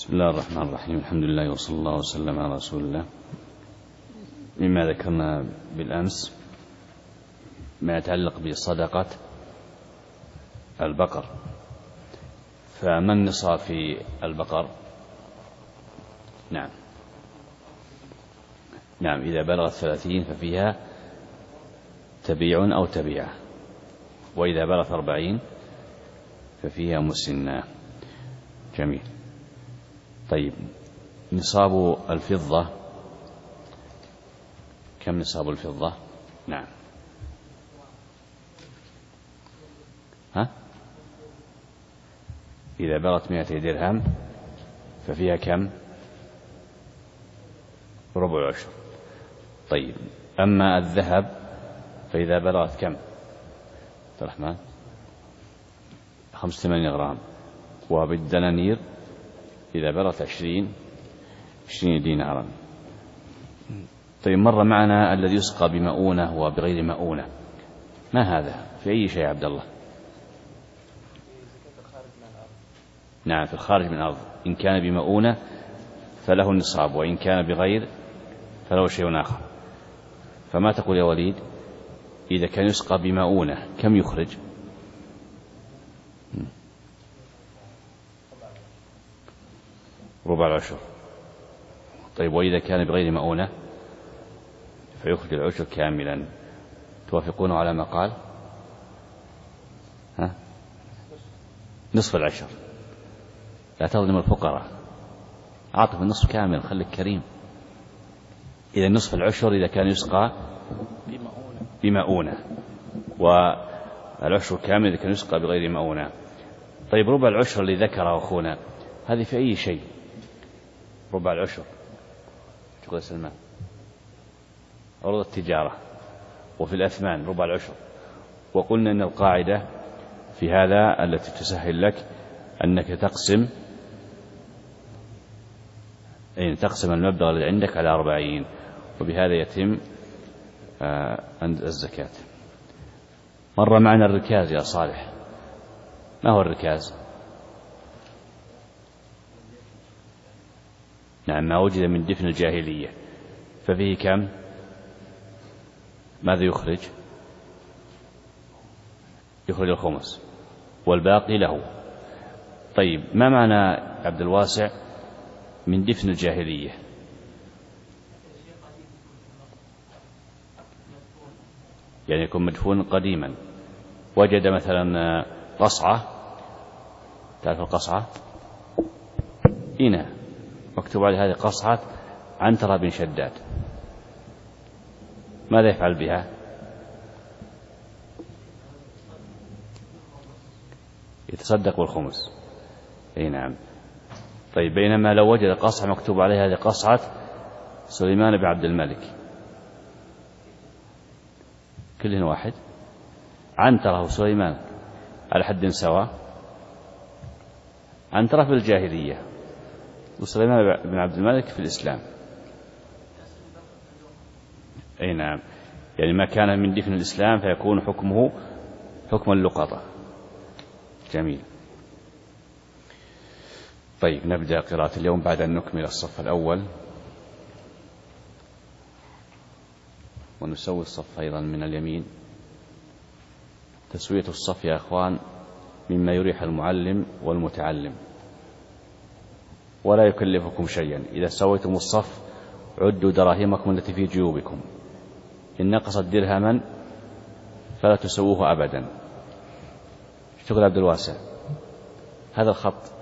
بسم الله الرحمن الرحيم. الحمد لله وصلى الله وسلم على رسول الله. مما ذكرنا بالأمس ما يتعلق بصدقة البقر، فما النصاب في البقر؟ نعم إذا بلغت 30 ففيها تبيع أو تبيعة، وإذا بلغت 40 ففيها مسنة. جميل. طيب، نصاب الفضة كم نصاب الفضة؟ نعم، إذا بلغت 200 درهم ففيها كم؟ ربع العشر. طيب، أما الذهب فإذا بلغت كم؟ عبد الرحمن 85 غرام. وبالدنانير إذا بلغت 20 دينارا. طيب، مر معنا الذي يسقى بمؤونة وبغير مؤونة، ما هذا؟ في أي شيء عبد الله؟ نعم، في الخارج من الأرض. إن كان بمؤونة فله النصاب، وإن كان بغير فله شيء آخر. فما تقول يا وليد؟ إذا كان يسقى بمؤونة كم يخرج؟ ربع العشر. طيب، وإذا كان بغير مؤونة فيخرج العشر كاملا. توافقون على ما قال؟ نصف العشر. لا تظلم الفقراء، أعطف النصف كامل، خليك كريم. إذا نصف العشر إذا كان يسقى بمؤونة، والعشر كامل إذا كان يسقى بغير مؤونة. طيب، ربع العشر اللي ذكره أخونا هذه في أي شيء؟ ربع العشر تقول سلمان عروض التجارة، وفي الأثمان ربع العشر. وقلنا أن القاعدة في هذا التي تسهل لك أنك تقسم المبلغ الذي عندك على 40، وبهذا يتم الزكاة. مر معنا الركاز يا صالح، ما هو الركاز؟ نعم، ما وجد من دفن الجاهلية. ففيه كم؟ ماذا يخرج؟ يخرج الخمس والباقي له. طيب، ما معنى عبد الواسع من دفن الجاهلية؟ يعني يكون مدفون قديما. وجد مثلا قصعة، تعرف القصعة؟ هنا مكتوب على هذه قصعة عنترة بن شداد، ماذا يفعل بها؟ يتصدق بالخمس. اي نعم. طيب، بينما لو وجد قصعة مكتوب عليها هذه قصعة سليمان بن عبد الملك، كلهن واحد، عنترة وسليمان على حد سواء. عنترة في الجاهلية وسليمان بن عبد الملك في الإسلام. أي نعم، يعني ما كان من دفن الإسلام فيكون حكمه حكم اللقطة. جميل. طيب، نبدأ قراءة اليوم بعد أن نكمل الصف الأول، ونسوي الصف أيضا من اليمين. تسوية الصف يا أخوان مما يريح المعلم والمتعلم، ولا يكلفكم شيئا. إذا سويتم الصف عدوا دراهمكم التي في جيوبكم، إن نقصت درهما فلا تسووه أبدا. اشتغل عبد الواسع هذا الخط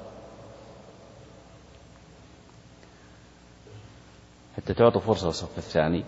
حتى تعطوا فرصة للصف الثاني.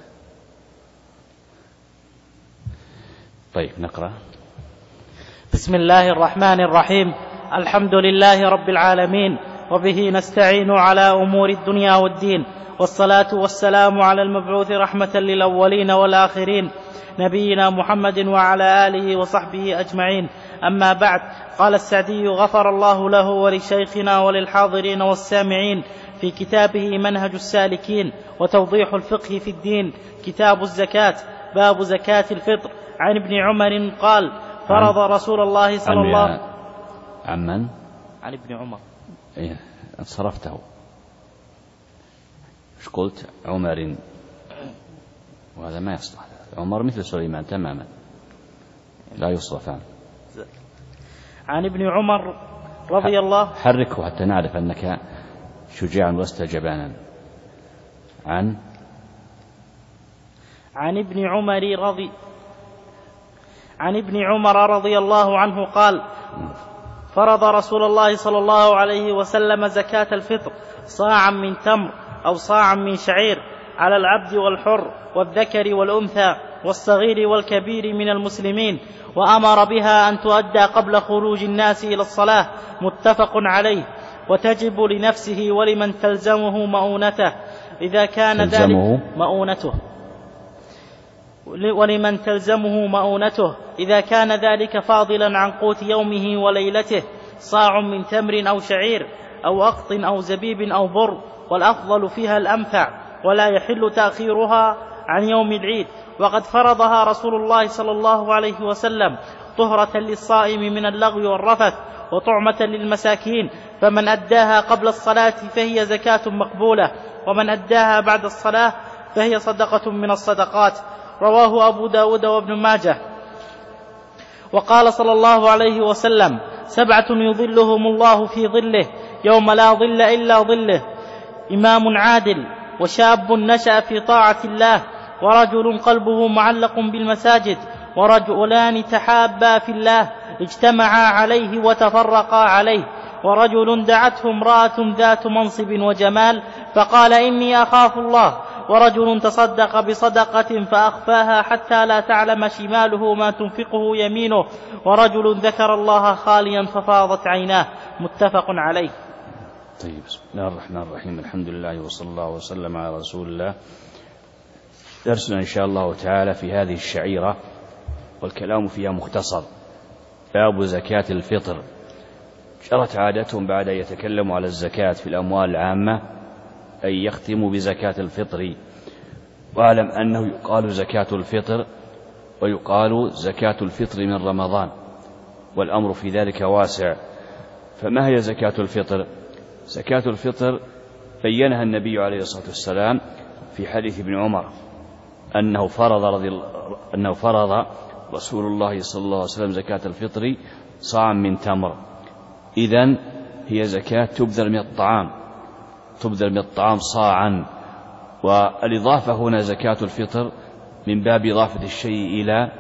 طيب، نقرأ. بسم الله الرحمن الرحيم. الحمد لله رب العالمين، وبه نستعين على أمور الدنيا والدين، والصلاة والسلام على المبعوث رحمة للأولين والآخرين، نبينا محمد وعلى آله وصحبه أجمعين. أما بعد، قال السعدي غفر الله له ولشيخنا وللحاضرين والسامعين في كتابه منهج السالكين وتوضيح الفقه في الدين، كتاب الزكاة، باب زكاة الفطر، عن ابن عمر قال: فرض رسول الله صلى الله عن من؟ عن ابن عمر صرفته. ايش قلت؟ عمر، وهذا ما يصلح. عمر مثل سليمان تماما، لا يصرفان. عن ابن عمر رضي الله. حركه حتى نعرف أنك شجاع ولست جبانا. عن ابن عمر رضي الله عنه قال: فرض رسول الله صلى الله عليه وسلم زكاة الفطر صاعا من تمر أو صاعا من شعير على العبد والحر والذكر والأنثى والصغير والكبير من المسلمين، وأمر بها أن تؤدى قبل خروج الناس إلى الصلاة، متفق عليه. وتجب لنفسه ولمن تلزمه مؤونته إذا كان ذلك ولمن تلزمه مؤونته إذا كان ذلك فاضلا عن قوت يومه وليلته، صاع من تمر أو شعير أو أقط أو زبيب أو بر، والأفضل فيها الأنفع، ولا يحل تأخيرها عن يوم العيد. وقد فرضها رسول الله صلى الله عليه وسلم طهرة للصائم من اللغو والرفث وطعمة للمساكين، فمن أداها قبل الصلاة فهي زكاة مقبولة، ومن أداها بعد الصلاة فهي صدقة من الصدقات. رواه أبو داود وابن ماجه. وقال صلى الله عليه وسلم: 7 يظلهم الله في ظله يوم لا ظل إلا ظله: إمام عادل، وشاب نشأ في طاعة الله، ورجل قلبه معلق بالمساجد، ورجلان تحابا في الله اجتمعا عليه وتفرقا عليه، ورجل دعته امرأة ذات منصب وجمال فقال: إني أخاف الله، ورجل تصدق بصدقة فأخفاها حتى لا تعلم شماله ما تنفقه يمينه، ورجل ذكر الله خاليا ففاضت عيناه، متفق عليه. طيب، بسم الله الرحمن الرحيم. الحمد لله وصلى الله وسلم على رسول الله. درسنا إن شاء الله تعالى في هذه الشعيرة، والكلام فيها مختصر. باب زكاة الفطر. جرت عادتهم بعد أن يتكلموا على الزكاة في الأموال العامة أن يختموا بزكاة الفطر. واعلم أنه يقال زكاة الفطر ويقال زكاة الفطر من رمضان، والأمر في ذلك واسع. فما هي زكاة الفطر؟ زكاة الفطر بينها النبي عليه الصلاة والسلام في حديث ابن عمر أنه فرض رسول الله صلى الله عليه وسلم زكاة الفطر صاعا من تمر. إذن هي زكاة تبذل من الطعام صاعا. والإضافة هنا زكاة الفطر من باب إضافة الشيء إلى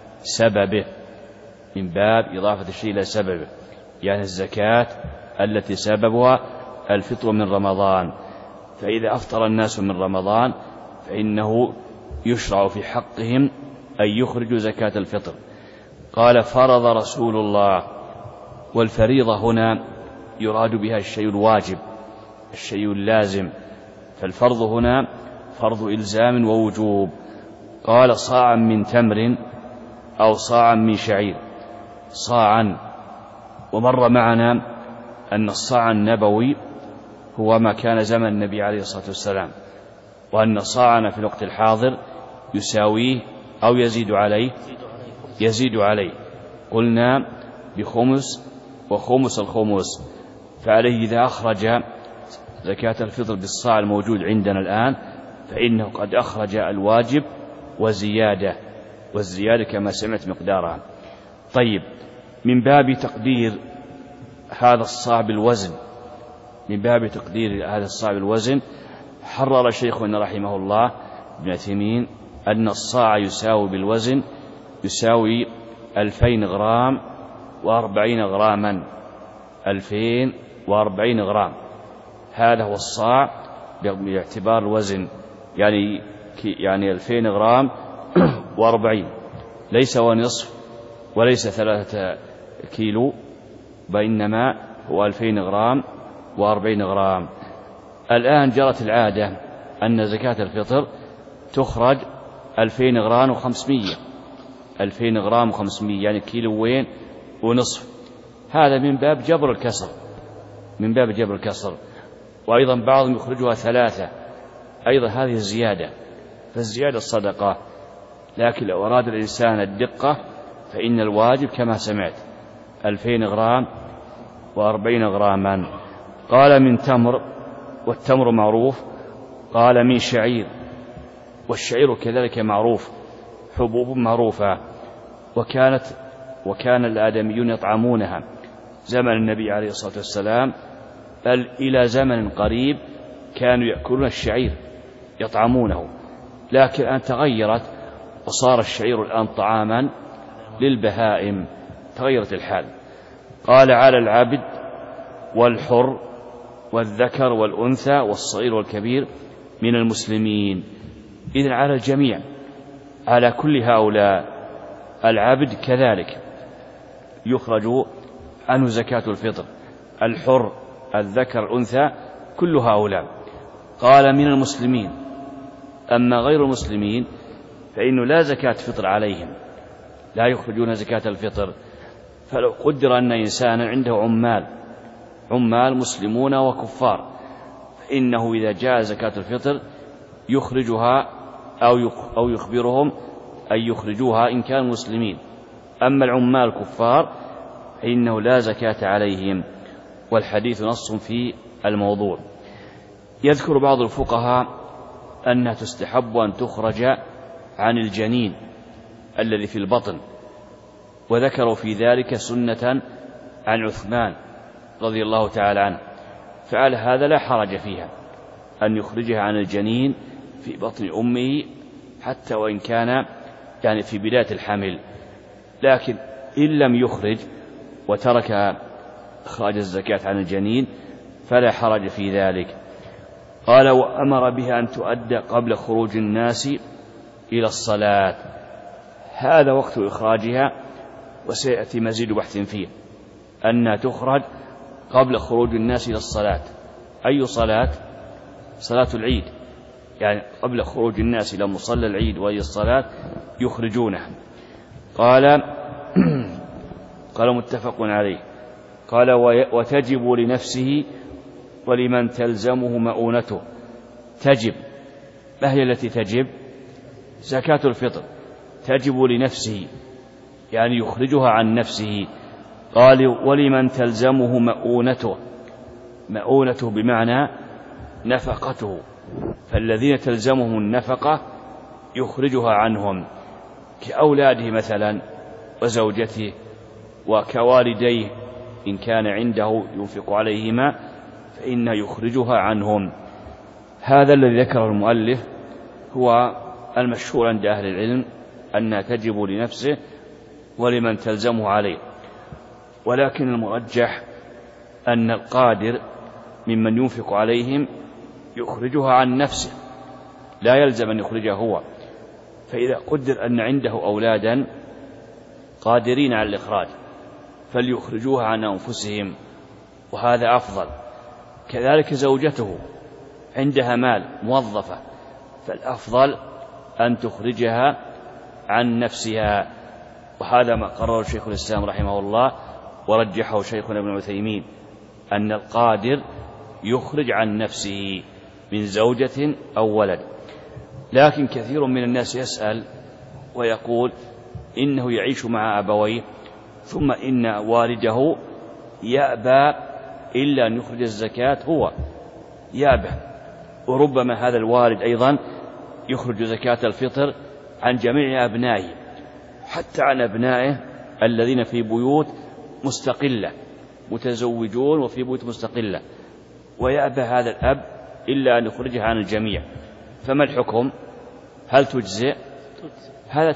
سببه، يعني الزكاة التي سببها الفطر من رمضان. فإذا أفطر الناس من رمضان فإنه يشرع في حقهم أن يخرجوا زكاة الفطر. قال: فرض رسول الله. والفريضة هنا يراد بها الشيء الواجب، الشيء اللازم. فالفرض هنا فرض إلزام ووجوب. قال: صاعا من تمر أو صاعا من شعير. صاعا، ومر معنا أن الصاع النبوي هو ما كان زمن النبي عليه الصلاة والسلام، وأن صاعنا في الوقت الحاضر يساويه أو يزيد عليه. قلنا بخمس وخمس الخمس. فعليه إذا أخرج زكاة الفطر بالصاع الموجود عندنا الآن فإنه قد أخرج الواجب والزيادة كما سمعت مقدارها. طيب، من باب تقدير هذا الصاع بالوزن، حرر شيخنا رحمه الله ابن عثيمين أن الصاع يساوي بالوزن 2000 غرام و40 غراما. 2040 غرام، هذا هو الصاع باعتبار الوزن، يعني 2000 غرام و40، ليس ونصف وليس 3 كيلو، بينما هو 2000 غرام و40 غرام. الآن جرت العادة أن زكاة الفطر تخرج 2000 غرام و500، 2000 غرام و500 يعني كيلوين ونصف. هذا من باب جبر الكسر. وأيضا بعضهم يخرجها 3، أيضا هذه الزيادة، فالزيادة الصدقة. لكن لو أراد الإنسان الدقة فإن الواجب كما سمعت 2000 غرام و40 غراما. قال من تمر، والتمر معروف. قال من شعير، والشعير كذلك معروف، حبوب معروفة. وكان الآدميون يطعمونها زمن النبي عليه الصلاة والسلام، بل إلى زمن قريب كانوا يأكلون الشعير يطعمونه، لكن الآن تغيرت وصار الشعير الآن طعاما للبهائم، تغيرت الحال. قال على العبد والحر والذكر والأنثى والصغير والكبير من المسلمين. إذن على الجميع، على كل هؤلاء. العبد كذلك يخرج عنه زكاة الفطر، الحر الذكر الأنثى كل هؤلاء. قال من المسلمين. أما غير المسلمين فإنه لا زكاة فطر عليهم، لا يخرجون زكاة الفطر. فلو قدر أن إنسانا عنده عمال مسلمون وكفار، فإنه إذا جاء زكاة الفطر يخرجها أو يخبرهم أن يخرجوها إن كانوا مسلمين. أما العمال الكفار فإنه لا زكاة عليهم، والحديث نص في الموضوع. يذكر بعض الفقهاء أنها تستحب أن تخرج عن الجنين الذي في البطن، وذكروا في ذلك سنة عن عثمان رضي الله تعالى عنه، فعلى هذا لا حرج فيها أن يخرجها عن الجنين في بطن أمه، حتى وإن كان يعني في بداية الحمل. لكن إن لم يخرج وترك إخراج الزكاة عن الجنين فلا حرج في ذلك. قال وأمر بها أن تؤدى قبل خروج الناس إلى الصلاة. هذا وقت إخراجها، وسيأتي مزيد بحث فيه، أنها تخرج قبل خروج الناس إلى الصلاة. أي صلاة؟ صلاة العيد، يعني قبل خروج الناس إلى مصلى العيد وهي الصلاة يخرجونها. قال متفق عليه. قال وتجب لنفسه ولمن تلزمه مؤونته. تجب، ما هي التي تجب؟ زكاة الفطر تجب لنفسه، يعني يخرجها عن نفسه. قال ولمن تلزمه مؤونته. مؤونته بمعنى نفقته، فالذين تلزمهم النفقة يخرجها عنهم، كأولاده مثلا وزوجته وكوالديه إن كان عنده ينفق عليهما فإنه يخرجها عنهم. هذا الذي ذكره المؤلف هو المشهور عند أهل العلم، أنها تجب لنفسه ولمن تلزمه عليه. ولكن المرجح أن القادر ممن ينفق عليهم يخرجها عن نفسه، لا يلزم أن يخرجها هو. فإذا قدر أن عنده أولادا قادرين على الإخراج فليخرجوها عن أنفسهم، وهذا أفضل. كذلك زوجته عندها مال موظفة، فالأفضل أن تخرجها عن نفسها، وهذا ما قرره شيخ الإسلام رحمه الله ورجحه شيخنا ابن عثيمين، أن القادر يخرج عن نفسه من زوجة أو ولد. لكن كثير من الناس يسأل ويقول إنه يعيش مع أبويه، ثم إن والده يأبى إلا أن يخرج الزكاة، هو يأبى. وربما هذا الوالد أيضا يخرج زكاة الفطر عن جميع أبنائه، حتى عن أبنائه الذين في بيوت مستقلة، متزوجون وفي بيوت مستقلة، ويأبى هذا الأب إلا أن يخرجها عن الجميع. فما الحكم؟ هل تجزئ؟ هذا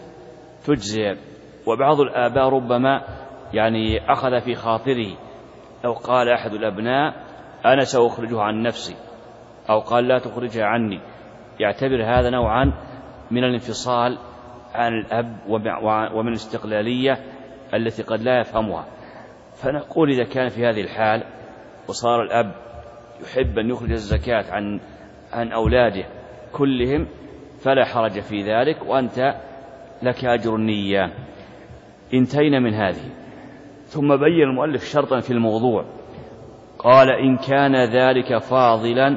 تجزئ. وبعض الآباء ربما يعني أخذ في خاطره، لو قال أحد الأبناء أنا سأخرجها عن نفسي، أو قال لا تخرجها عني، يعتبر هذا نوعا من الانفصال عن الأب ومن الاستقلالية التي قد لا يفهمها. فنقول إذا كان في هذه الحال وصار الأب يحب أن يخرج الزكاة عن أولاده كلهم فلا حرج في ذلك، وأنت لك أجر النية. انتهينا من هذه. ثم بين المؤلف شرطا في الموضوع، قال إن كان ذلك فاضلا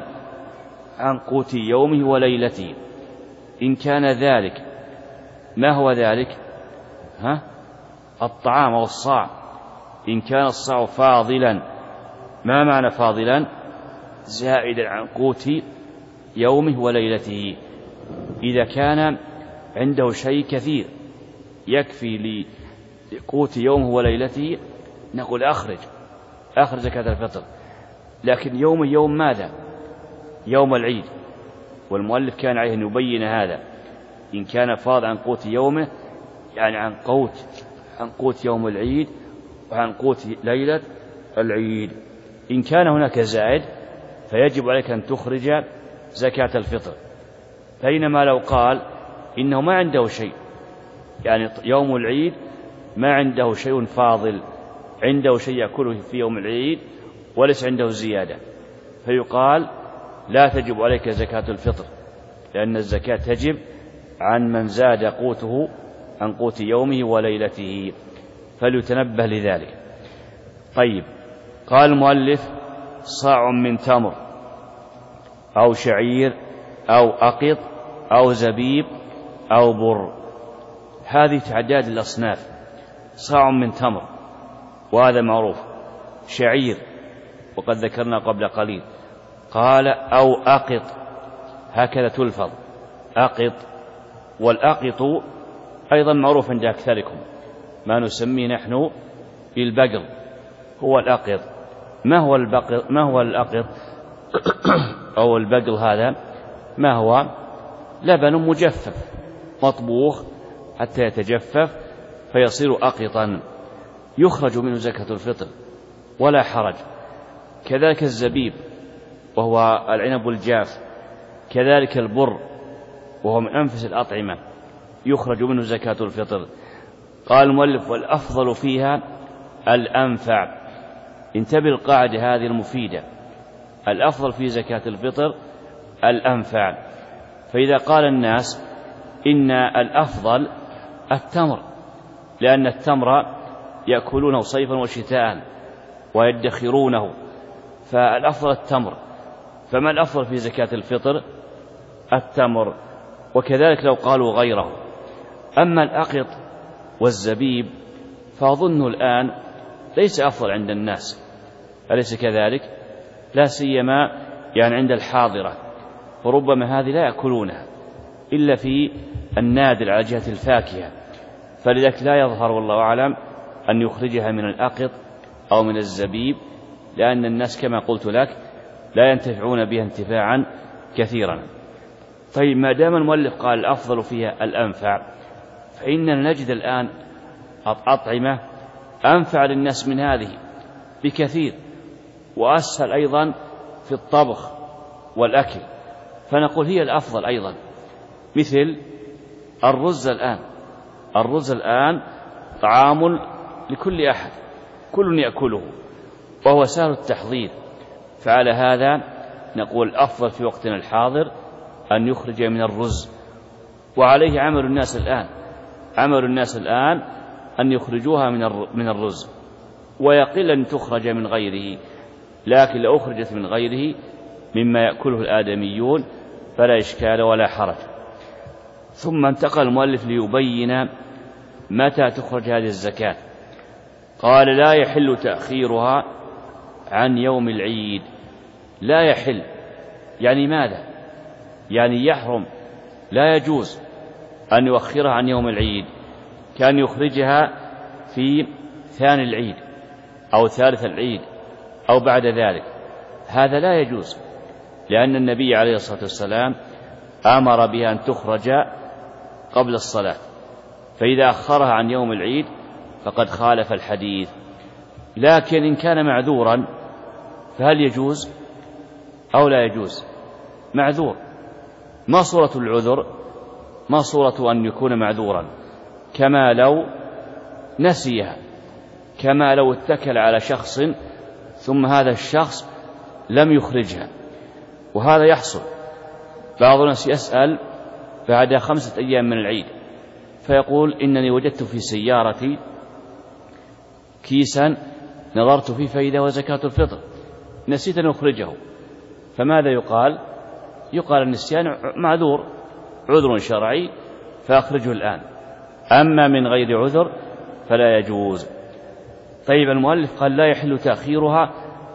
عن قوت يومه وليلته. إن كان ذلك، ما هو ذلك؟ الطعام والصاع. إن كان الصاع فاضلا ما معنى فاضلا؟ زائدا عن قوت يومه وليلته. إذا كان عنده شيء كثير يكفي لقوت يومه وليلته نقول أخرج زكاة الفطر. لكن يوم ماذا؟ يوم العيد، والمؤلف كان عليه أن يبين هذا. إن كان فاض عن قوت يومه يعني عن قوت يوم العيد وعن قوت ليلة العيد. إن كان هناك زائد فيجب عليك أن تخرج زكاة الفطر. بينما لو قال إنه ما عنده شيء، يعني يوم العيد ما عنده شيء فاضل، عنده شيء يأكله في يوم العيد وليس عنده زيادة، فيقال لا تجب عليك زكاة الفطر، لأن الزكاة تجب عن من زاد قوته عن قوت يومه وليلته، فليتنبه لذلك. طيب، قال المؤلف صاع من تمر أو شعير أو أقط أو زبيب أو بر. هذه تعداد الأصناف. صاع من تمر وهذا معروف، شعير وقد ذكرنا قبل قليل، قال أو أقط، هكذا تلفظ أقط. والأقط أيضا معروف عند أكثركم، ما نسميه نحن بالبقل هو الأقط. ما هو الأقط أو البقل؟ هذا ما هو؟ لبن مجفف مطبوخ حتى يتجفف فيصير أقطا، يخرج منه زكاة الفطر ولا حرج. كذلك الزبيب وهو العنب الجاف، كذلك البر وهو من أنفس الأطعمة يخرج منه زكاة الفطر. قال المؤلف والأفضل فيها الأنفع. انتبه القاعدة هذه المفيدة، الأفضل في زكاة الفطر الأنفع. فإذا قال الناس إن الأفضل التمر، لأن التمر يأكلونه صيفا وشتاء ويدخرونه، فالأفضل التمر. فما الأفضل في زكاة الفطر؟ التمر. وكذلك لو قالوا غيره. أما الأقط والزبيب فأظن الآن ليس أفضل عند الناس، أليس كذلك؟ لا سيما يعني عند الحاضرة، وربما هذه لا يأكلونها إلا في النادر على جهة الفاكهة، فلذلك لا يظهر والله أعلم أن يخرجها من الأقط أو من الزبيب، لأن الناس كما قلت لك لا ينتفعون بها انتفاعا كثيرا. طيب، ما دام المؤلف قال الأفضل فيها الأنفع، فإننا نجد الآن أطعمة أنفع للناس من هذه بكثير، وأسهل أيضا في الطبخ والأكل، فنقول هي الأفضل أيضا، مثل الرز الآن طعام لكل أحد، كل يأكله وهو سهل التحضير. فعلى هذا نقول الأفضل في وقتنا الحاضر أن يخرج من الرز، وعليه عمل الناس الآن أن يخرجوها من الرز، ويقل أن تخرج من غيره. لكن لو أخرجت من غيره مما يأكله الآدميون فلا إشكال ولا حرج. ثم انتقل المؤلف ليبين متى تخرج هذه الزكاة. قال لا يحل تأخيرها عن يوم العيد. لا يحل يعني ماذا؟ يعني يحرم، لا يجوز أن يؤخرها عن يوم العيد، كان يخرجها في ثاني العيد أو ثالث العيد أو بعد ذلك، هذا لا يجوز، لأن النبي عليه الصلاة والسلام أمر بها أن تخرج قبل الصلاة، فإذا أخرها عن يوم العيد فقد خالف الحديث. لكن إن كان معذورا فهل يجوز أو لا يجوز؟ معذور، ما صورة العذر؟ ما صورة أن يكون معذورا؟ كما لو نسيها، كما لو اتكل على شخص ثم هذا الشخص لم يخرجها، وهذا يحصل. بعض الناس يسأل بعد 5 أيام من العيد فيقول إنني وجدت في سيارتي كيسا نظرت فيه فإذا هو زكاة الفطر، نسيت أن أخرجه، فماذا يقال؟ يقال النسيان معذور، عذر شرعي فأخرجه الآن، أما من غير عذر فلا يجوز. طيب، المؤلف قال لا يحل تأخيرها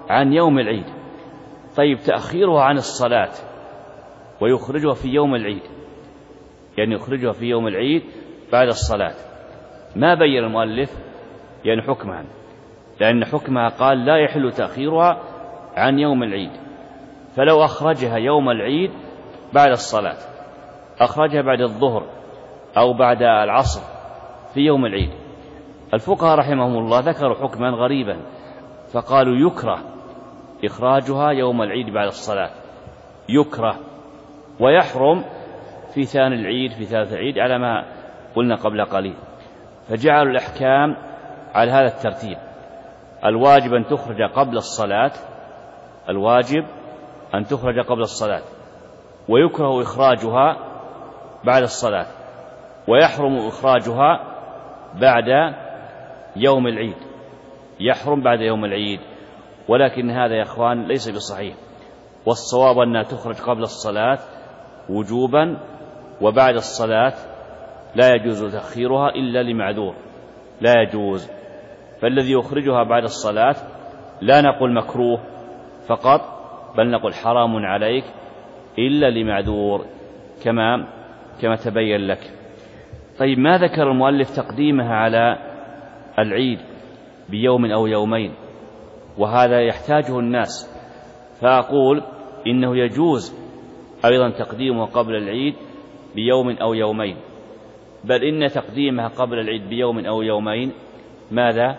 عن يوم العيد. طيب تأخيرها عن الصلاة ويخرجها في يوم العيد، يعني يخرجها في يوم العيد بعد الصلاة، ما بين المؤلف يعني حكمها، لأن حكمها قال لا يحل تأخيرها عن يوم العيد. فلو أخرجها يوم العيد بعد الصلاة، أخرجها بعد الظهر أو بعد العصر في يوم العيد، الفقهاء رحمهم الله ذكروا حكما غريبا، فقالوا يكره إخراجها يوم العيد بعد الصلاة، يكره، ويحرم في ثاني العيد في ثالث العيد على ما قلنا قبل قليل. فجعلوا الأحكام على هذا الترتيب: الواجب أن تخرج قبل الصلاة، الواجب أن تخرج قبل الصلاة، ويكره إخراجها بعد الصلاة، ويحرم إخراجها بعد يوم العيد، يحرم بعد يوم العيد. ولكن هذا يا أخوان ليس بصحيح، والصواب أنها تخرج قبل الصلاة وجوبا، وبعد الصلاة لا يجوز تأخيرها إلا لمعذور، لا يجوز. فالذي يخرجها بعد الصلاة لا نقول مكروه فقط، بل نقول حرام عليك إلا لمعذور كما تبين لك. طيب ما ذكر المؤلف تقديمها على العيد بيوم أو يومين، وهذا يحتاجه الناس، فأقول إنه يجوز أيضا تقديمها قبل العيد بيوم أو يومين، بل إن تقديمها قبل العيد بيوم أو يومين ماذا؟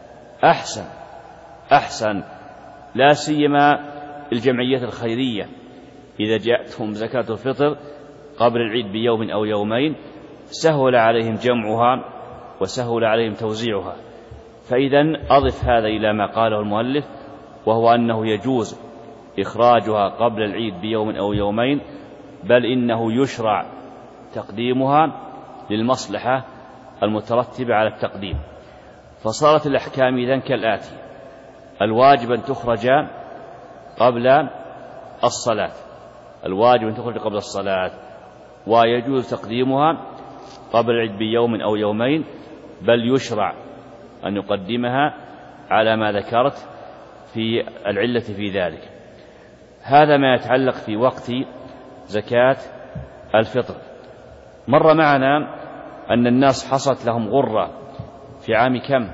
أحسن، لا سيما الجمعيات الخيرية إذا جاءتهم زكاة الفطر قبل العيد بيوم أو يومين سهل عليهم جمعها وسهل عليهم توزيعها. فإذا أضف هذا إلى ما قاله المؤلف، وهو أنه يجوز إخراجها قبل العيد بيوم أو يومين، بل إنه يشرع تقديمها للمصلحة المترتبة على التقديم. فصارت الأحكام إذن كالآتي: الواجب أن تخرج قبل الصلاة، الواجب أن تخرج قبل الصلاة، ويجوز تقديمها قبل العيد بيوم أو يومين، بل يشرع أن يقدمها على ما ذكرت في العلة في ذلك. هذا ما يتعلق في وقت زكاة الفطر. مر معنا أن الناس حصلت لهم غرة في عام كم؟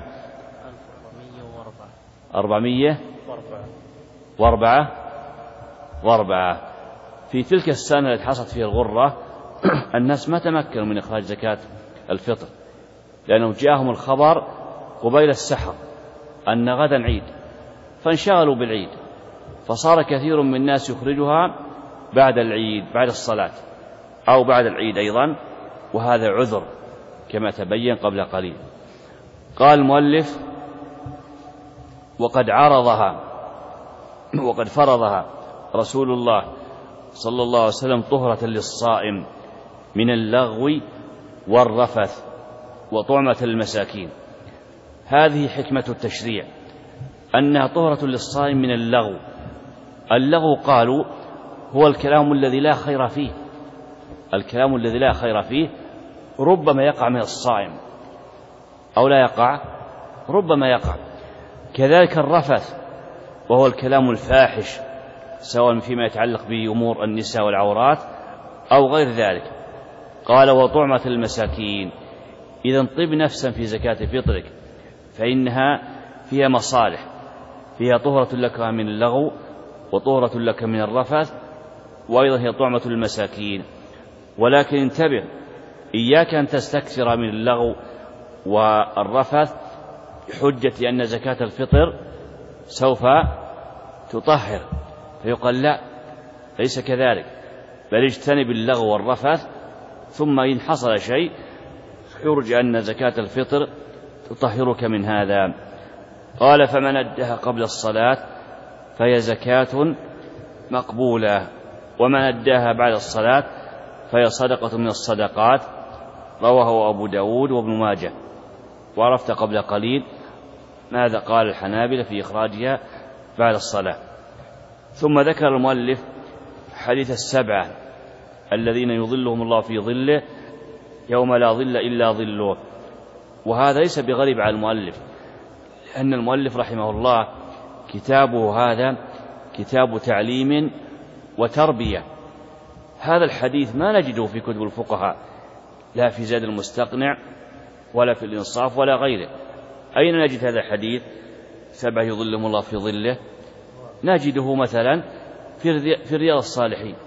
404. في تلك السنة التي حصلت فيها الغرة الناس ما تمكنوا من إخراج زكاة الفطر، لأنه جاءهم الخبر قبيل السحر أن غدا عيد، فانشغلوا بالعيد، فصار كثير من الناس يخرجها بعد العيد، بعد الصلاة أو بعد العيد أيضا، وهذا عذر كما تبين قبل قليل. قال المؤلف: وقد فرضها رسول الله صلى الله عليه وسلم طهرة للصائم من اللغو والرفث وطعمة المساكين. هذه حكمة التشريع، أنها طهرة للصائم من اللغو. اللغو قالوا هو الكلام الذي لا خير فيه، الكلام الذي لا خير فيه ربما يقع من الصائم أو لا يقع، ربما يقع. كذلك الرفث وهو الكلام الفاحش، سواء فيما يتعلق بأمور النساء والعورات أو غير ذلك. قال: وطعمة المساكين. إذن طب نفسا في زكاة فطرك، فإنها فيها مصالح، فيها طهرة لك من اللغو وطهرة لك من الرفث، وأيضا هي طعمة المساكين. ولكن انتبه، إياك أن تستكثر من اللغو والرفث بحجة أن زكاة الفطر سوف تطهر، فيقال لا، ليس كذلك، بل اجتنب اللغو والرفث، ثم إن حصل شيء يرجى أن زكاة الفطر تطهرك من هذا. قال: فمن أدها قبل الصلاة فهي زكاة مقبولة، ومن أداها بعد الصلاة فهي صدقة من الصدقات. رواه أبو داود وابن ماجه. وعرفت قبل قليل ماذا قال الحنابلة في إخراجها بعد الصلاة. ثم ذكر المؤلف حديث السبعة الذين يظلهم الله في ظله يوم لا ظل إلا ظله، وهذا ليس بغريب على المؤلف، لأن المؤلف رحمه الله كتابه هذا كتاب تعليم وتربية. هذا الحديث ما نجده في كتب الفقهاء، لا في زاد المستقنع ولا في الإنصاف ولا غيره. أين نجد هذا الحديث؟ 7 يظلهم الله في ظله. نجده مثلا في رياض الصالحين،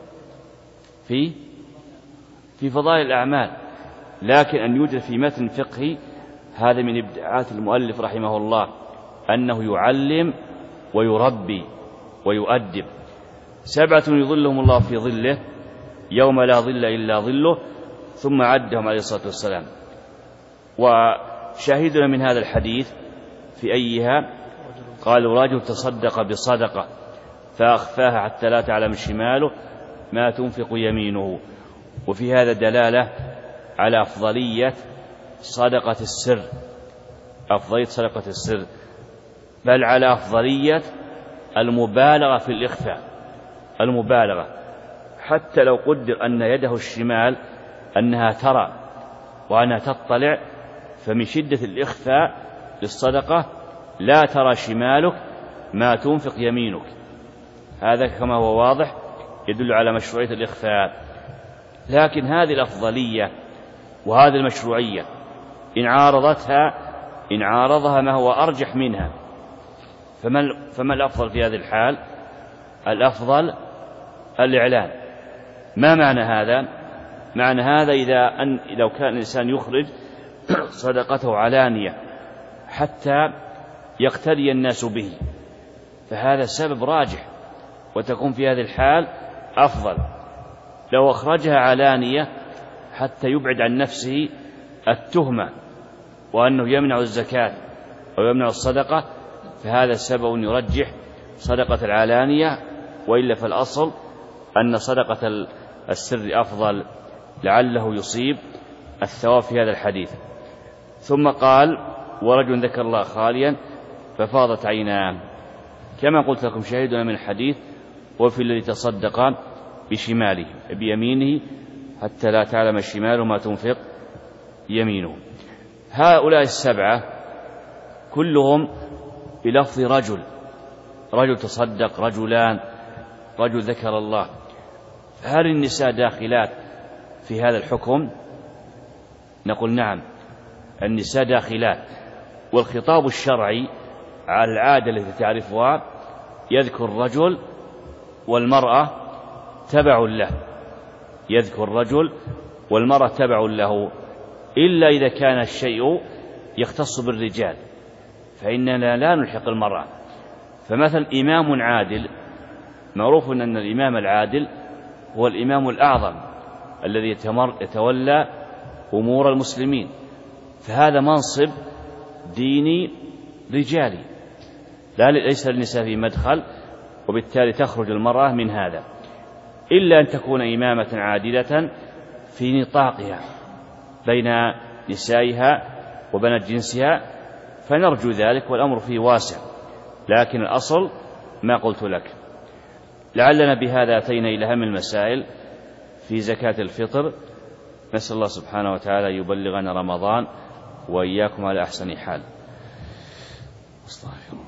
في فضائل الأعمال، لكن أن يوجد في متن فقهي هذا من إبداعات المؤلف رحمه الله، أنه يعلم ويربي ويؤدب. 7 يظلهم الله في ظله يوم لا ظل إلا ظله، ثم عدهم عليه الصلاة والسلام. وشاهدنا من هذا الحديث في أيها؟ قالوا رجل تصدق بصدقة فأخفاها حتى لا تعلم شماله ما تنفق يمينه. وفي هذا دلالة على أفضلية صدقة السر، أفضلية صدقة السر، بل على أفضلية المبالغة في الإخفاء، المبالغة، حتى لو قدر أن يده الشمال أنها ترى وأنها تطلع، فمن شدة الإخفاء للصدقة لا ترى شمالك ما تنفق يمينك. هذا كما هو واضح يدل على مشروعية الإخفاء. لكن هذه الأفضلية وهذه المشروعية إن عارضها ما هو أرجح منها، فما الأفضل في هذه الحال؟ الأفضل الإعلان. ما معنى هذا؟ معنى هذا لو كان الإنسان يخرج صدقته علانية حتى يقتدي الناس به، فهذا السبب راجح وتكون في هذه الحال أفضل. لو أخرجها علانية حتى يبعد عن نفسه التهمة وأنه يمنع الزكاة أو يمنع الصدقة، فهذا السبب يرجح صدقة العلانية، وإلا فالأصل أن صدقة السر أفضل، لعله يصيب الثواب في هذا الحديث. ثم قال ورجل ذكر الله خاليا ففاضت عيناه، كما قلت لكم شاهدنا من الحديث وفي الذي تصدق بشماله بيمينه حتى لا تعلم شماله ما تنفق يمينه. هؤلاء 7 كلهم بلفظ رجل، رجل تصدق، رجلان، رجل ذكر الله. هل النساء داخلات في هذا الحكم؟ نقول نعم، النساء داخلات، والخطاب الشرعي على العادة التي تعرفها يذكر الرجل والمرأة تبع له، يذكر الرجل والمرأة تبع له، إلا إذا كان الشيء يختص بالرجال فإننا لا نلحق المرأة. فمثلا إمام عادل، معروف أن الإمام العادل هو الإمام الأعظم الذي يتولى أمور المسلمين، فهذا منصب ديني رجالي، ليس للنساء في مدخل، وبالتالي تخرج المرأة من هذا، إلا أن تكون إمامة عادلة في نطاقها بين نسائها وبنات جنسها، فنرجو ذلك والأمر فيه واسع، لكن الأصل ما قلت لك. لعلنا بهذا أتينا إلى أهم المسائل في زكاة الفطر. نسأل الله سبحانه وتعالى يبلغنا رمضان وإياكم على أحسن حال. استغفر الله.